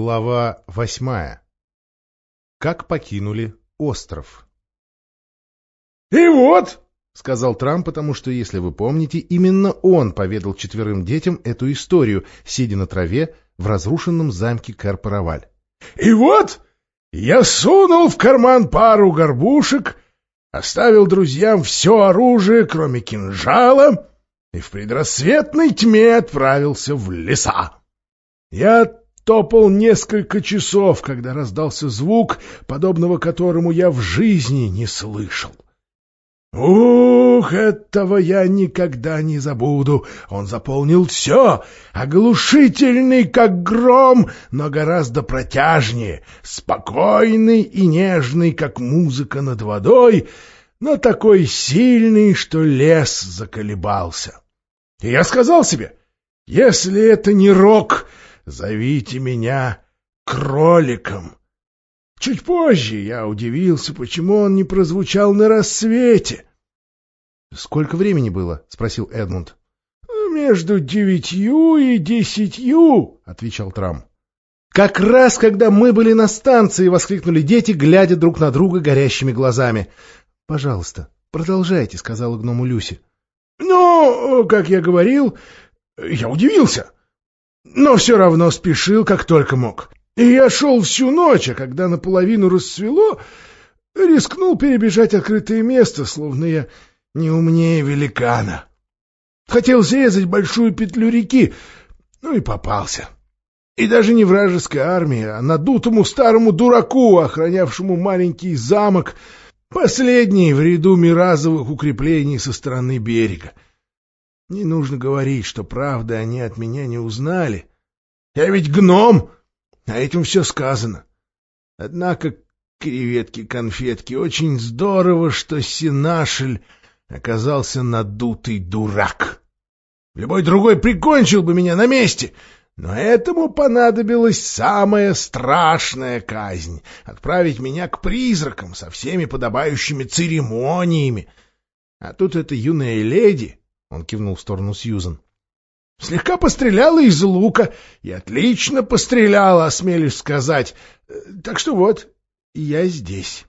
Глава 8. Как покинули остров. «И вот», — сказал Трамп, потому что, если вы помните, именно он поведал 4 детям эту историю, сидя на траве в разрушенном замке Кар-Параваль. «И вот я сунул в карман пару горбушек, оставил друзьям все оружие, кроме кинжала, и в предрассветной тьме отправился в леса. Я топал несколько часов, когда раздался звук, подобного которому я в жизни не слышал. Ух, этого я никогда не забуду. Он заполнил все, оглушительный, как гром, но гораздо протяжнее, спокойный и нежный, как музыка над водой, но такой сильный, что лес заколебался. И я сказал себе, если это не рок, зовите меня кроликом. Чуть позже я удивился, почему он не прозвучал на рассвете. — Сколько времени было? — спросил Эдмунд. — Между 9 и 10, — отвечал Трамп. — Как раз, когда мы были на станции, — воскликнули дети, глядя друг на друга горящими глазами. — Пожалуйста, продолжайте, — сказала гному Люси. — Ну, как я говорил, я удивился, но все равно спешил, как только мог. И я шел всю ночь, а когда наполовину рассвело, рискнул перебежать открытое место, словно я не умнее великана. Хотел срезать большую петлю реки, ну и попался. И даже не вражеской армии, а надутому старому дураку, охранявшему маленький замок, последний в ряду миразовых укреплений со стороны берега. Не нужно говорить, что правды они от меня не узнали. Я ведь гном, а этим все сказано. Однако, креветки-конфетки, очень здорово, что Синашель оказался надутый дурак. Любой другой прикончил бы меня на месте, но этому понадобилась самая страшная казнь — отправить меня к призракам со всеми подобающими церемониями. А тут эта юная леди, — он кивнул в сторону Сьюзен, — слегка постреляла из лука, и отлично постреляла, осмелюсь сказать. Так что вот, я здесь.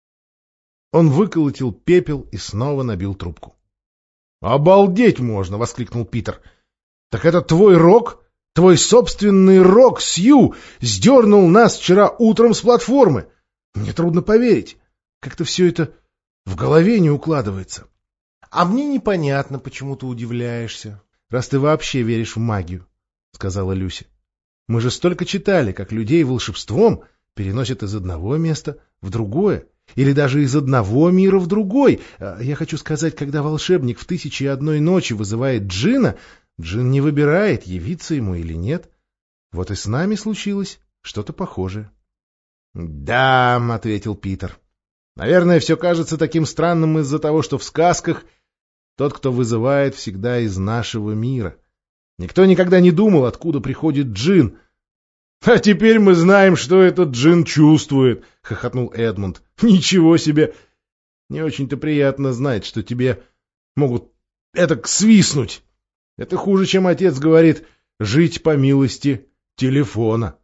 Он выколотил пепел и снова набил трубку. — Обалдеть можно! — воскликнул Питер. — Так это твой рог? Твой собственный рог, Сью, сдернул нас вчера утром с платформы. Мне трудно поверить. Как-то все это в голове не укладывается. — А мне непонятно, почему ты удивляешься, раз ты вообще веришь в магию, — сказала Люси. — Мы же столько читали, как людей волшебством переносят из одного места в другое, или даже из одного мира в другой. Я хочу сказать, когда волшебник в 1001 ночи вызывает джинна, джин не выбирает, явиться ему или нет. Вот и с нами случилось что-то похожее. — Да, — ответил Питер. — Наверное, все кажется таким странным из-за того, что в сказках тот, кто вызывает, всегда из нашего мира. Никто никогда не думал, откуда приходит джин. — А теперь мы знаем, что этот джин чувствует, — хохотнул Эдмунд. — Ничего себе! Не очень-то приятно знать, что тебе могут этак свистнуть. Это хуже, чем отец говорит, жить по милости телефона.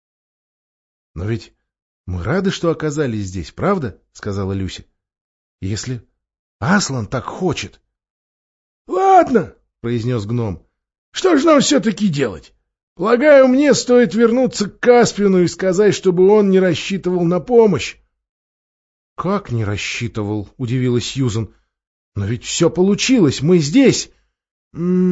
— Но ведь мы рады, что оказались здесь, правда? — сказала Люси. — Если Аслан так хочет. — Ладно, — произнес гном, — что же нам все-таки делать? Полагаю, мне стоит вернуться к Каспину и сказать, чтобы он не рассчитывал на помощь. — Как не рассчитывал? — удивилась Сьюзен. — Но ведь все получилось, мы здесь. —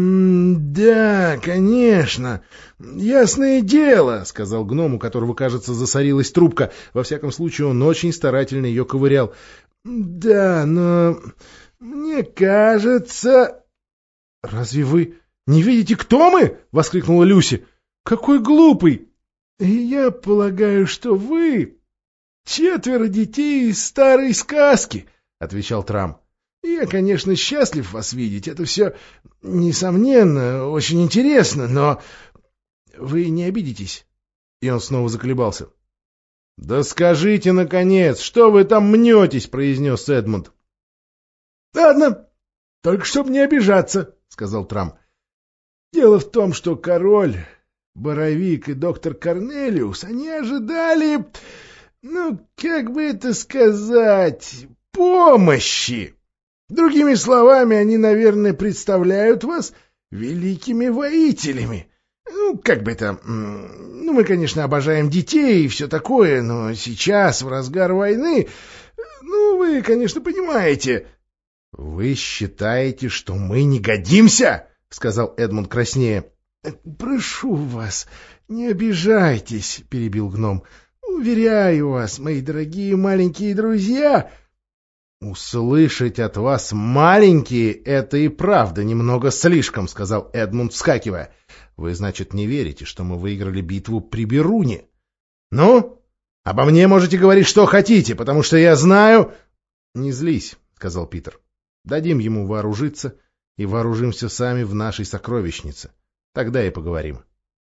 Да, конечно. Ясное дело, — сказал гном, у которого, кажется, засорилась трубка. Во всяком случае, он очень старательно ее ковырял. — Да, но мне кажется... — Разве вы не видите, кто мы? — воскликнула Люси. — Какой глупый! — Я полагаю, что вы 4 детей из старой сказки, — отвечал Трамп. — Я, конечно, счастлив вас видеть. Это все, несомненно, очень интересно, но вы не обидитесь? И он снова заколебался. — Да скажите, наконец, что вы там мнетесь? — произнес Эдмунд. — Ладно, только чтоб не обижаться, — сказал Трамп. — Дело в том, что король Боровик и доктор Корнелиус, они ожидали, ну, как бы это сказать, помощи. Другими словами, они, наверное, представляют вас великими воителями. Ну, как бы это... Ну, мы, конечно, обожаем детей и все такое, но сейчас, в разгар войны... Ну, вы, конечно, понимаете... — Вы считаете, что мы не годимся? — сказал Эдмунд краснея. — Прошу вас, не обижайтесь, — перебил гном. — Уверяю вас, мои дорогие маленькие друзья... — Услышать от вас «маленькие» — это и правда немного слишком, — сказал Эдмунд, вскакивая. — Вы, значит, не верите, что мы выиграли битву при Беруне? — Ну, обо мне можете говорить, что хотите, потому что я знаю... — Не злись, — сказал Питер. — Дадим ему вооружиться и вооружимся сами в нашей сокровищнице. Тогда и поговорим.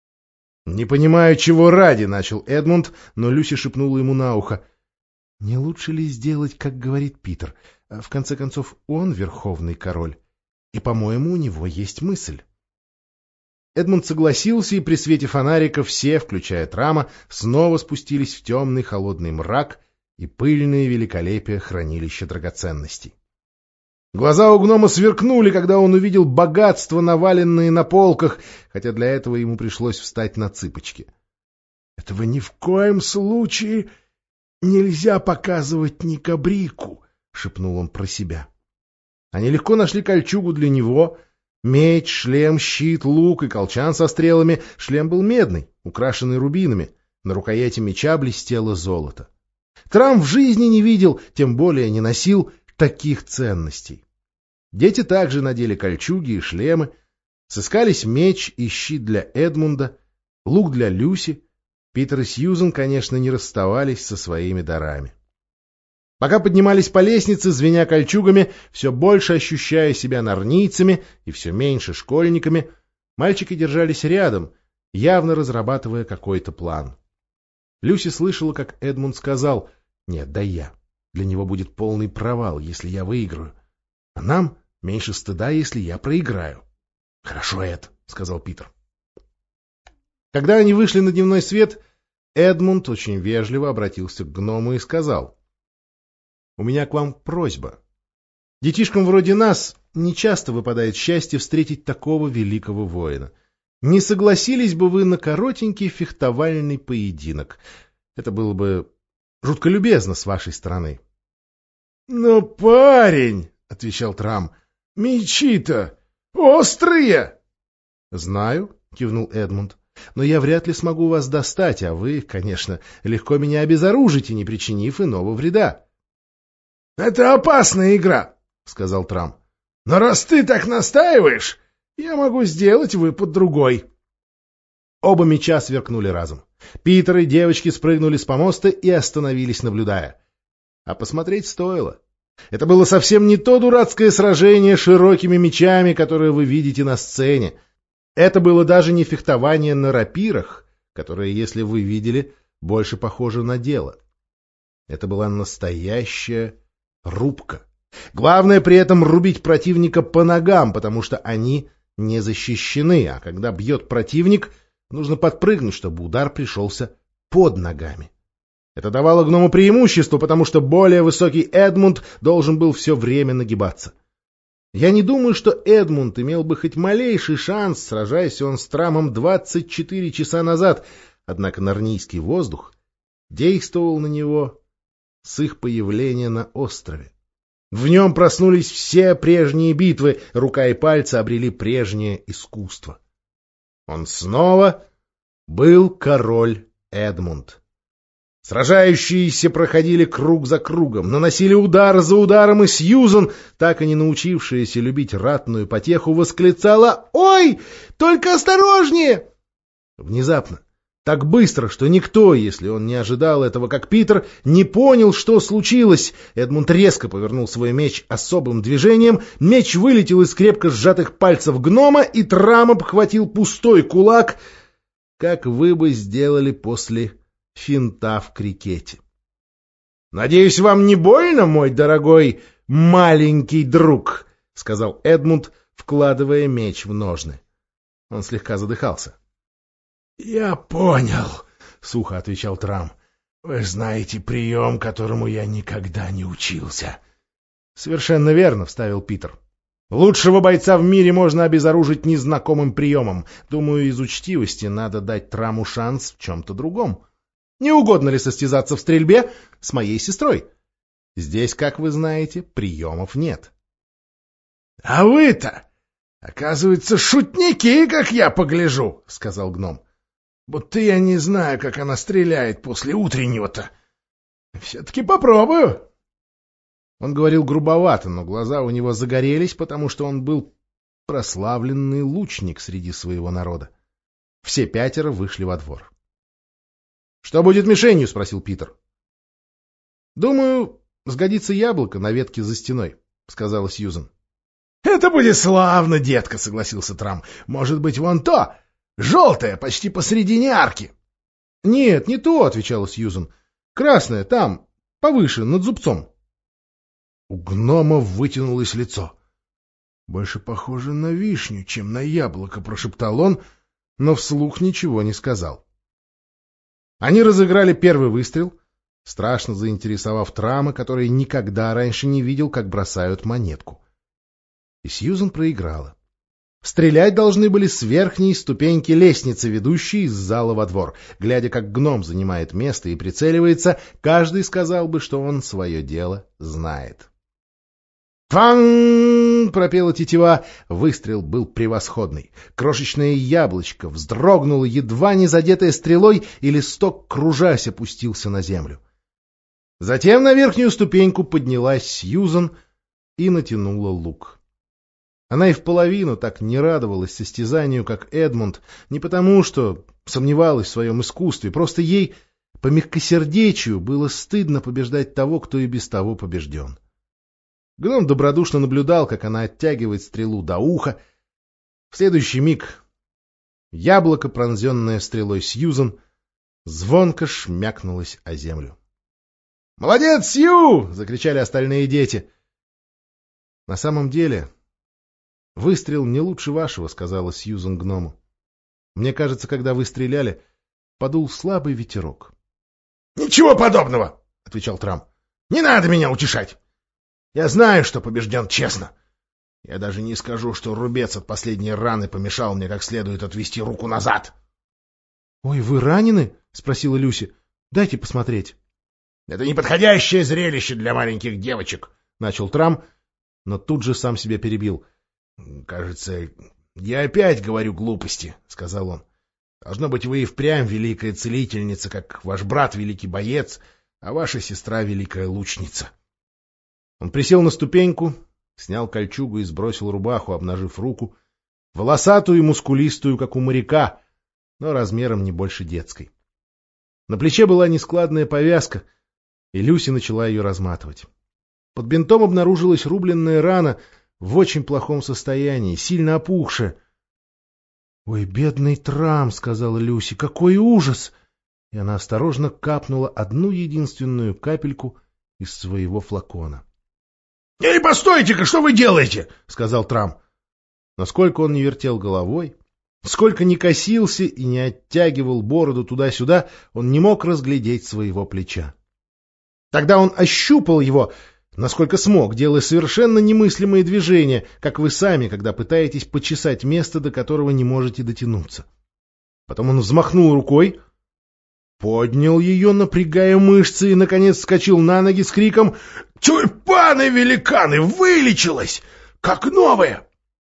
— Не понимаю, чего ради, — начал Эдмунд, но Люси шепнула ему на ухо. — Не лучше ли сделать, как говорит Питер? В конце концов, он верховный король, и, по-моему, у него есть мысль. Эдмунд согласился, и при свете фонарика все, включая Трама, снова спустились в темный холодный мрак и пыльное великолепие хранилища драгоценностей. Глаза у гнома сверкнули, когда он увидел богатства, наваленные на полках, хотя для этого ему пришлось встать на цыпочки. — Этого ни в коем случае нельзя показывать Никабрику, — шепнул он про себя. Они легко нашли кольчугу для него, меч, шлем, щит, лук и колчан со стрелами. Шлем был медный, украшенный рубинами, на рукояти меча блестело золото. Трам в жизни не видел, тем более не носил таких ценностей. Дети также надели кольчуги и шлемы, сыскались меч и щит для Эдмунда, лук для Люси. Питер и Сьюзен, конечно, не расставались со своими дарами. Пока поднимались по лестнице, звеня кольчугами, все больше ощущая себя нарнийцами и все меньше школьниками, мальчики держались рядом, явно разрабатывая какой-то план. Люси слышала, как Эдмунд сказал: «Нет, да я. Для него будет полный провал, если я выиграю. А нам меньше стыда, если я проиграю». — Хорошо, Эд, — сказал Питер. Когда они вышли на дневной свет, Эдмунд очень вежливо обратился к гному и сказал: — У меня к вам просьба. Детишкам вроде нас нечасто выпадает счастье встретить такого великого воина. Не согласились бы вы на коротенький фехтовальный поединок? Это было бы жутко любезно с вашей стороны. — Но, парень, — отвечал Трам, — мечи-то острые! — Знаю, — кивнул Эдмунд, — но я вряд ли смогу вас достать, а вы, конечно, легко меня обезоружите, не причинив иного вреда. — Это опасная игра, — сказал Трам. — Но раз ты так настаиваешь, я могу сделать выпад другой. Оба меча сверкнули разом. Питер и девочки спрыгнули с помоста и остановились, наблюдая. А посмотреть стоило. Это было совсем не то дурацкое сражение широкими мечами, которое вы видите на сцене. Это было даже не фехтование на рапирах, которое, если вы видели, больше похоже на дело. Это была настоящая рубка. Главное при этом рубить противника по ногам, потому что они не защищены, а когда бьет противник, нужно подпрыгнуть, чтобы удар пришелся под ногами. Это давало гному преимущество, потому что более высокий Эдмунд должен был все время нагибаться. Я не думаю, что Эдмунд имел бы хоть малейший шанс, сражаясь он с Трамом 24 часа назад, однако нарнийский воздух действовал на него с их появления на острове. В нем проснулись все прежние битвы, рука и пальцы обрели прежнее искусство. Он снова был король Эдмунд. Сражающиеся проходили круг за кругом, наносили удар за ударом, и Сьюзен, так и не научившаяся любить ратную потеху, восклицала: «Ой, только осторожнее!» Внезапно, так быстро, что никто, если он не ожидал этого, как Питер, не понял, что случилось. Эдмунд резко повернул свой меч особым движением, меч вылетел из крепко сжатых пальцев гнома, и Трам обхватил пустой кулак, как вы бы сделали после финта в крикете. — Надеюсь, вам не больно, мой дорогой маленький друг, — сказал Эдмунд, вкладывая меч в ножны. Он слегка задыхался. Я понял, — сухо отвечал Трам. — Вы знаете прием, которому я никогда не учился. — Совершенно верно, — вставил Питер. — Лучшего бойца в мире можно обезоружить незнакомым приемом. Думаю, из учтивости надо дать Траму шанс в чем-то другом. Не угодно ли состязаться в стрельбе с моей сестрой? Здесь, как вы знаете, приемов нет. — А вы-то, оказывается, шутники, как я погляжу, — сказал гном. — Будто я не знаю, как она стреляет после утреннего-то. Все-таки попробую. Он говорил грубовато, но глаза у него загорелись, потому что он был прославленный лучник среди своего народа. Все пятеро вышли во двор. — Что будет мишенью? — спросил Питер. — Думаю, сгодится яблоко на ветке за стеной, — сказала Сьюзен. — Это будет славно, детка, — согласился Трам. — Может быть, вон то, желтое, почти посредине арки. — Нет, не то, — отвечала Сьюзен. — Красное, там, повыше, над зубцом. У гнома вытянулось лицо. — Больше похоже на вишню, чем на яблоко, — прошептал он, но вслух ничего не сказал. Они разыграли первый выстрел, страшно заинтересовав Трама, который никогда раньше не видел, как бросают монетку. И Сьюзен проиграла. Стрелять должны были с верхней ступеньки лестницы, ведущей из зала во двор. Глядя, как гном занимает место и прицеливается, каждый сказал бы, что он свое дело знает. «Фан!» — пропела тетива. Выстрел был превосходный. Крошечное яблочко вздрогнуло, едва не задетое стрелой, и листок, кружась, опустился на землю. Затем на верхнюю ступеньку поднялась Сьюзен и натянула лук. Она и вполовину так не радовалась состязанию, как Эдмунд, не потому, что сомневалась в своем искусстве, просто ей по мягкосердечию было стыдно побеждать того, кто и без того побежден. Гном добродушно наблюдал, как она оттягивает стрелу до уха. В следующий миг яблоко, пронзенное стрелой Сьюзен, звонко шмякнулось о землю. «Молодец, Сью!» — закричали остальные дети. «На самом деле, выстрел не лучше вашего», — сказала Сьюзен гному. «Мне кажется, когда вы стреляли, подул слабый ветерок». «Ничего подобного!» — отвечал Трам. «Не надо меня утешать! Я знаю, что побежден честно. Я даже не скажу, что рубец от последней раны помешал мне как следует отвести руку назад». — Ой, вы ранены? — спросила Люси. — Дайте посмотреть. — Это неподходящее зрелище для маленьких девочек, — начал Трам, но тут же сам себя перебил. — Кажется, я опять говорю глупости, — сказал он. — Должно быть, вы и впрямь великая целительница, как ваш брат великий боец, а ваша сестра великая лучница. Он присел на ступеньку, снял кольчугу и сбросил рубаху, обнажив руку, волосатую и мускулистую, как у моряка, но размером не больше детской. На плече была нескладная повязка, и Люси начала ее разматывать. Под бинтом обнаружилась рубленная рана в очень плохом состоянии, сильно опухшая. — Ой, бедный Трам, — сказала Люси, — какой ужас! И она осторожно капнула одну единственную капельку из своего флакона. — Эй, постойте-ка, что вы делаете? — сказал Трам. Но сколько он не вертел головой, сколько не косился и не оттягивал бороду туда-сюда, он не мог разглядеть своего плеча. Тогда он ощупал его, насколько смог, делая совершенно немыслимые движения, как вы сами, когда пытаетесь почесать место, до которого не можете дотянуться. Потом он взмахнул рукой, поднял ее, напрягая мышцы, и, наконец, вскочил на ноги с криком: «Тюльпаны-великаны! Вылечилась! Как новая!»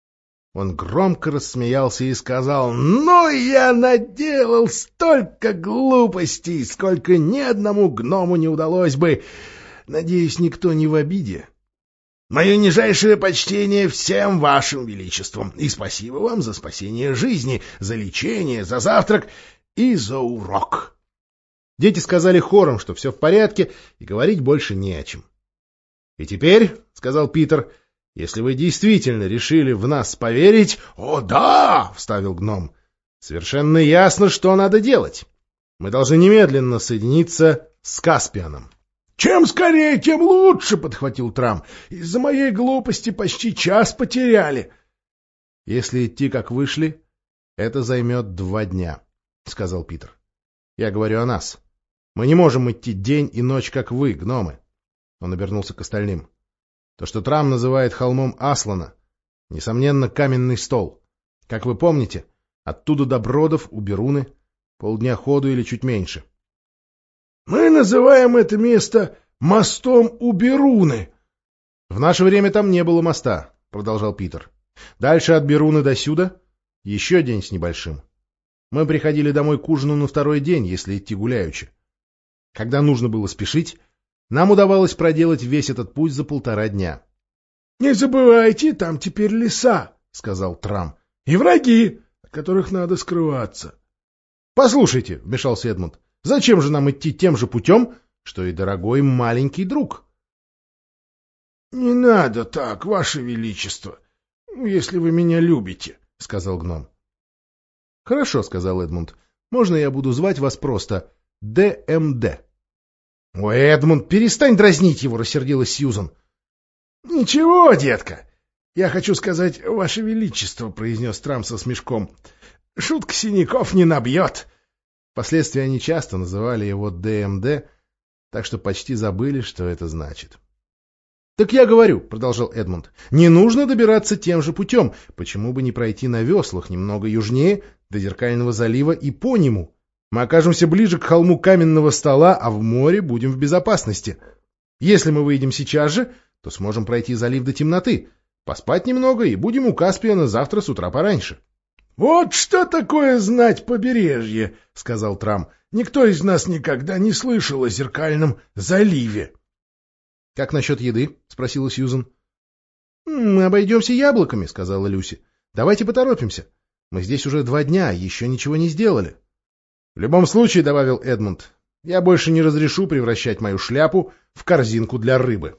Он громко рассмеялся и сказал: «Ну, я наделал столько глупостей, сколько ни одному гному не удалось бы. Надеюсь, никто не в обиде. Мое нижайшее почтение всем вашим величествам, и спасибо вам за спасение жизни, за лечение, за завтрак и за урок». Дети сказали хором, что все в порядке, и говорить больше не о чем. «И теперь, — сказал Питер, — если вы действительно решили в нас поверить... — О, да! — вставил гном. — Совершенно ясно, что надо делать. Мы должны немедленно соединиться с Каспианом. — Чем скорее, тем лучше! — подхватил Трам. — Из-за моей глупости почти час потеряли. — Если идти, как вышли, это займет 2 дня. — сказал Питер. — Я говорю о нас. Мы не можем идти день и ночь, как вы, гномы. Он обернулся к остальным. То, что Трам называет холмом Аслана, несомненно, каменный стол. Как вы помните, оттуда до Бродов у Беруны полдня ходу или чуть меньше. — Мы называем это место мостом у Беруны. — В наше время там не было моста, — продолжал Питер. — Дальше от Беруны до сюда еще день с небольшим. Мы приходили домой к ужину на второй день, если идти гуляючи. Когда нужно было спешить, нам удавалось проделать весь этот путь за 1,5 дня. — Не забывайте, там теперь леса, — сказал Трам, — и враги, от которых надо скрываться. — Послушайте, — вмешался Эдмунд, — зачем же нам идти тем же путем, что и дорогой маленький друг? — Не надо так, Ваше Величество, если вы меня любите, — сказал гном. — Хорошо, — сказал Эдмунд, — можно я буду звать вас просто ДМД? — Ой, Эдмунд, перестань дразнить его, — рассердилась Сьюзан. — Ничего, детка. Я хочу сказать, Ваше Величество, — произнес Трам со смешком. — Шутка синяков не набьет. Впоследствии они часто называли его ДМД, так что почти забыли, что это значит. — Так я говорю, — продолжал Эдмунд, — не нужно добираться тем же путем. Почему бы не пройти на веслах немного южнее, до Зеркального залива и по нему? Мы окажемся ближе к холму каменного стола, а в море будем в безопасности. Если мы выйдем сейчас же, то сможем пройти залив до темноты, поспать немного и будем у Каспиана завтра с утра пораньше. — Вот что такое знать побережье, — сказал Трам. — Никто из нас никогда не слышал о Зеркальном заливе. — Как насчет еды? — спросила Сьюзан. — Мы обойдемся яблоками, — сказала Люси. — Давайте поторопимся. Мы здесь уже 2 дня, еще ничего не сделали. — В любом случае, — добавил Эдмунд, — я больше не разрешу превращать мою шляпу в корзинку для рыбы.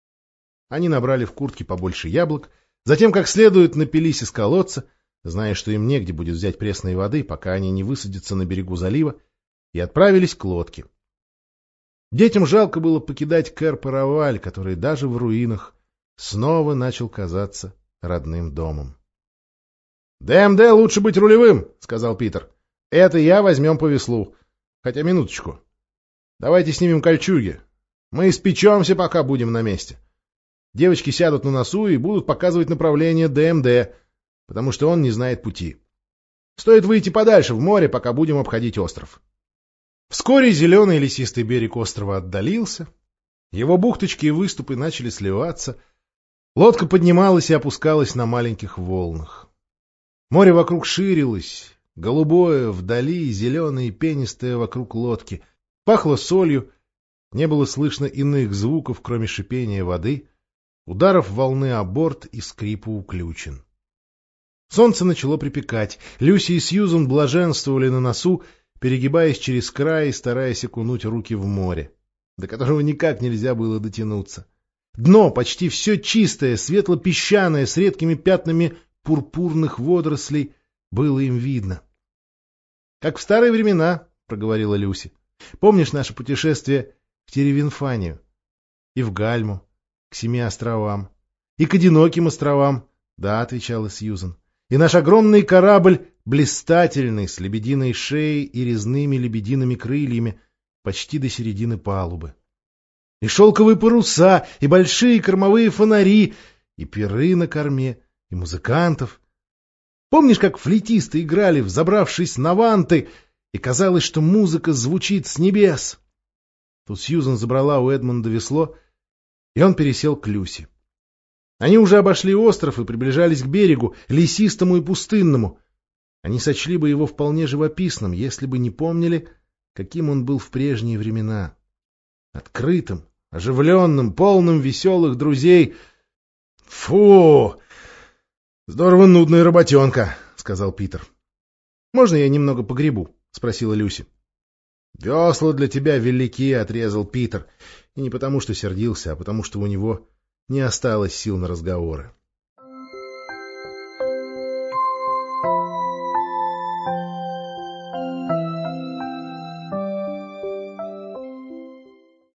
Они набрали в куртки побольше яблок, затем как следует напились из колодца, зная, что им негде будет взять пресной воды, пока они не высадятся на берегу залива, и отправились к лодке. Детям жалко было покидать Кэр-Параваль, который даже в руинах снова начал казаться родным домом. — ДМД лучше быть рулевым, — сказал Питер. — Это я возьмем по веслу. Хотя минуточку. Давайте снимем кольчуги. Мы испечемся, пока будем на месте. Девочки сядут на носу и будут показывать направление ДМД, потому что он не знает пути. Стоит выйти подальше в море, пока будем обходить остров. Вскоре зеленый лесистый берег острова отдалился, его бухточки и выступы начали сливаться, лодка поднималась и опускалась на маленьких волнах. Море вокруг ширилось, голубое вдали, зеленое и пенистое вокруг лодки, пахло солью, не было слышно иных звуков, кроме шипения воды, ударов волны о борт и скрипа уключен. Солнце начало припекать, Люси и Сьюзан блаженствовали на носу, перегибаясь через край и стараясь окунуть руки в море, до которого никак нельзя было дотянуться. Дно почти все чистое, светло-песчаное, с редкими пятнами пурпурных водорослей, было им видно. — Как в старые времена, — проговорила Люси. — Помнишь наше путешествие в Теревинфанию? И в Гальму, к 7 островам, и к одиноким островам? — Да, — отвечала Сьюзан. И наш огромный корабль, блистательный, с лебединой шеей и резными лебедиными крыльями, почти до середины палубы. И шелковые паруса, и большие кормовые фонари, и пиры на корме, и музыкантов. Помнишь, как флейтисты играли, взобравшись на ванты, и казалось, что музыка звучит с небес? Тут Сьюзан забрала у Эдмунда весло, и он пересел к Люси. Они уже обошли остров и приближались к берегу, лесистому и пустынному. Они сочли бы его вполне живописным, если бы не помнили, каким он был в прежние времена. Открытым, оживленным, полным веселых друзей. — Фу! Здорово нудная работенка, — сказал Питер. — Можно я немного погребу? — спросила Люси. — Весла для тебя велики, — отрезал Питер. И не потому, что сердился, а потому, что у него не осталось сил на разговоры.